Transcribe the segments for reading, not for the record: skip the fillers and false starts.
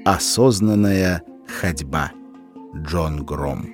Осознанная ходьба. Джон Гром.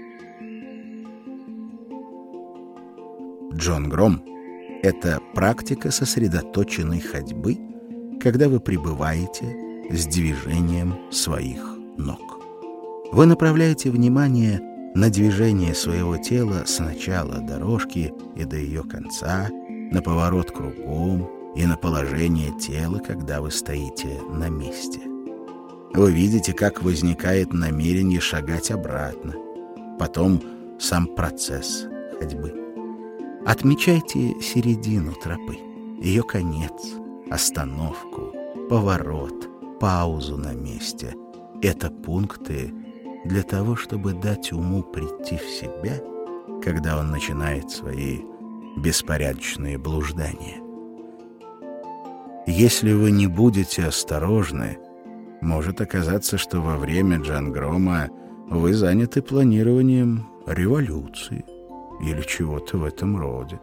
Джон Гром — это практика сосредоточенной ходьбы, когда вы пребываете с движением своих ног. Вы направляете внимание на движение своего тела с начала дорожки и до ее конца, на поворот кругом и на положение тела, когда вы стоите на месте. Вы видите, как возникает намерение шагать обратно, потом сам процесс ходьбы. Отмечайте середину тропы, ее конец, остановку, поворот, паузу на месте. Это пункты для того, чтобы дать уму прийти в себя, когда он начинает свои беспорядочные блуждания. Если вы не будете осторожны, может оказаться, что во время Джангрома вы заняты планированием революции или чего-то в этом роде.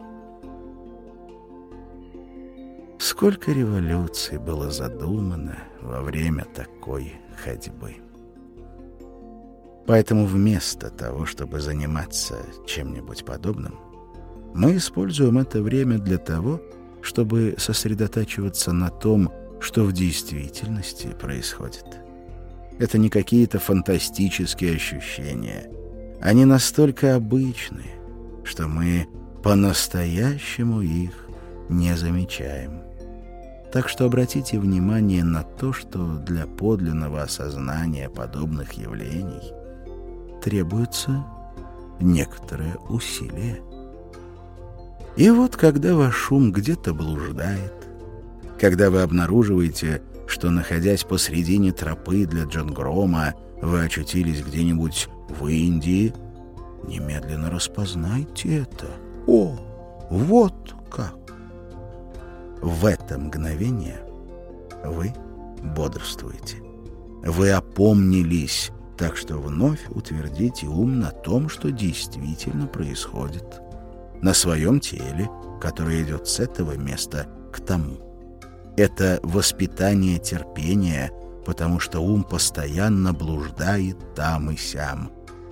Сколько революций было задумано во время такой ходьбы. Поэтому вместо того, чтобы заниматься чем-нибудь подобным, мы используем это время для того, чтобы сосредотачиваться на том, что в действительности происходит. Это не какие-то фантастические ощущения. Они настолько обычные, что мы по-настоящему их не замечаем. Так что обратите внимание на то, что для подлинного осознания подобных явлений требуется некоторое усилие. И вот когда ваш ум где-то блуждает, когда вы обнаруживаете, что, находясь посредине тропы для Джангрома, вы очутились где-нибудь в Индии, немедленно распознайте это. О, вот как! В это мгновение вы бодрствуете. Вы опомнились, так что вновь утвердите ум на том, что действительно происходит, на своем теле, которое идет с этого места к тому. Это воспитание терпения, потому что ум постоянно блуждает там и сям.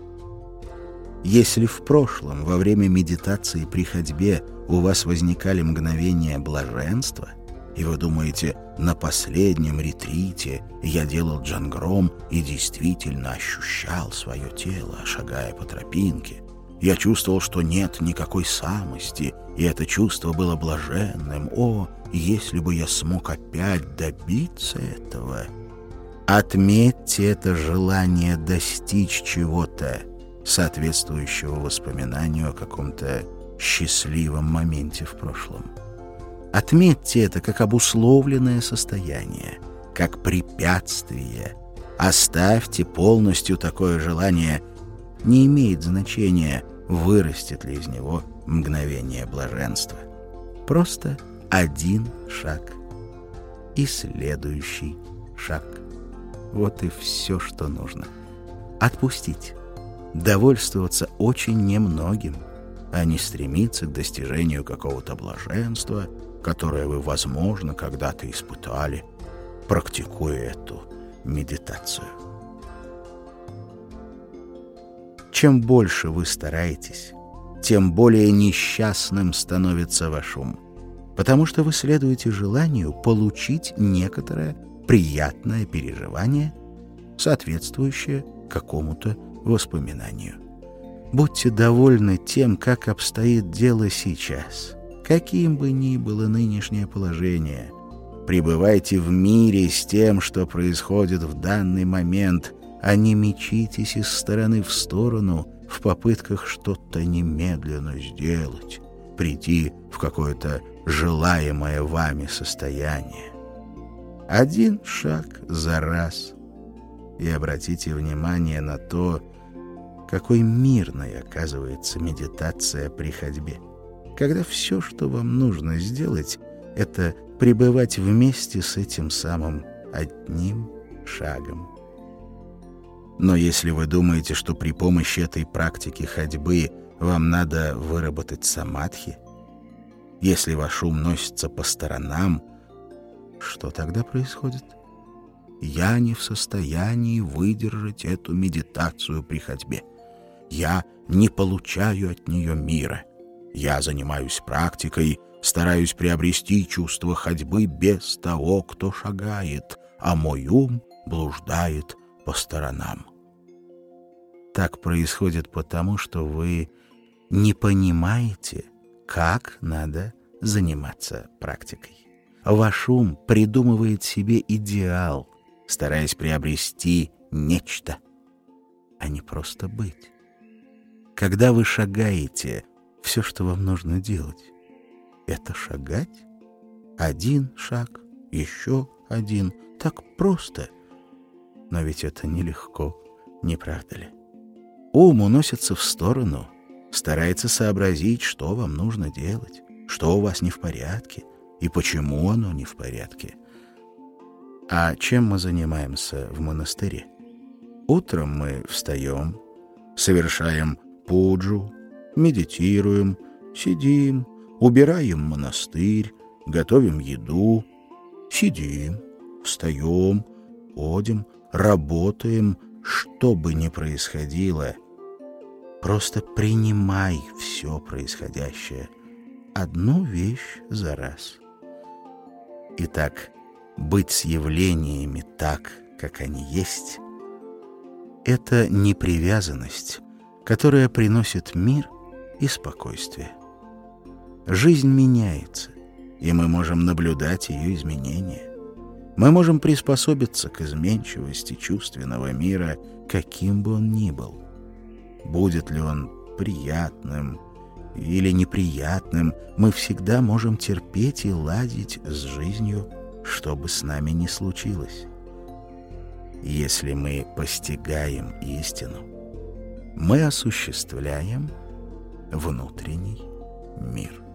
Если в прошлом, во время медитации при ходьбе, у вас возникали мгновения блаженства, и вы думаете, на последнем ретрите я делал джангром и действительно ощущал свое тело, шагая по тропинке, я чувствовал, что нет никакой самости, и это чувство было блаженным. О, если бы я смог опять добиться этого! Отметьте это желание достичь чего-то, соответствующего воспоминанию о каком-то счастливом моменте в прошлом. Отметьте это как обусловленное состояние, как препятствие. Оставьте полностью такое желание. Не имеет значения, вырастет ли из него мгновение блаженства. Просто один шаг и следующий шаг. Вот и все, что нужно. Отпустить. Довольствоваться очень немногим, а не стремиться к достижению какого-то блаженства, которое вы, возможно, когда-то испытали, практикуя эту медитацию. Чем больше вы стараетесь, тем более несчастным становится ваш ум, потому что вы следуете желанию получить некоторое приятное переживание, соответствующее какому-то воспоминанию. Будьте довольны тем, как обстоит дело сейчас, каким бы ни было нынешнее положение. Пребывайте в мире с тем, что происходит в данный момент, а не мечитесь из стороны в сторону в попытках что-то немедленно сделать, прийти в какое-то желаемое вами состояние. Один шаг за раз. И обратите внимание на то, какой мирной оказывается медитация при ходьбе, когда все, что вам нужно сделать, это пребывать вместе с этим самым одним шагом. Но если вы думаете, что при помощи этой практики ходьбы вам надо выработать самадхи, если ваш ум носится по сторонам, что тогда происходит? я не в состоянии выдержать эту медитацию при ходьбе. Я не получаю от нее мира. Я занимаюсь практикой, стараюсь приобрести чувство ходьбы без того, кто шагает, а мой ум блуждает по сторонам. Так происходит потому, что вы не понимаете, как надо заниматься практикой. Ваш ум придумывает себе идеал, стараясь приобрести нечто, а не просто быть. Когда вы шагаете, все, что вам нужно делать, это шагать. Один шаг, еще один. Так просто. Но ведь это нелегко, не правда ли? Ум уносится в сторону, старается сообразить, что вам нужно делать, что у вас не в порядке и почему оно не в порядке. А чем мы занимаемся в монастыре? Утром мы встаем, совершаем пуджу, медитируем, сидим, убираем монастырь, готовим еду, сидим, встаем, ходим, работаем, что бы ни происходило. Просто принимай все происходящее, одну вещь за раз. Итак, быть с явлениями так, как они есть, это не привязанность, которая приносит мир и спокойствие. Жизнь меняется, и мы можем наблюдать ее изменения. Мы можем приспособиться к изменчивости чувственного мира, каким бы он ни был. Будет ли он приятным или неприятным, мы всегда можем терпеть и ладить с жизнью, что бы с нами ни случилось. Если мы постигаем истину, мы осуществляем внутренний мир.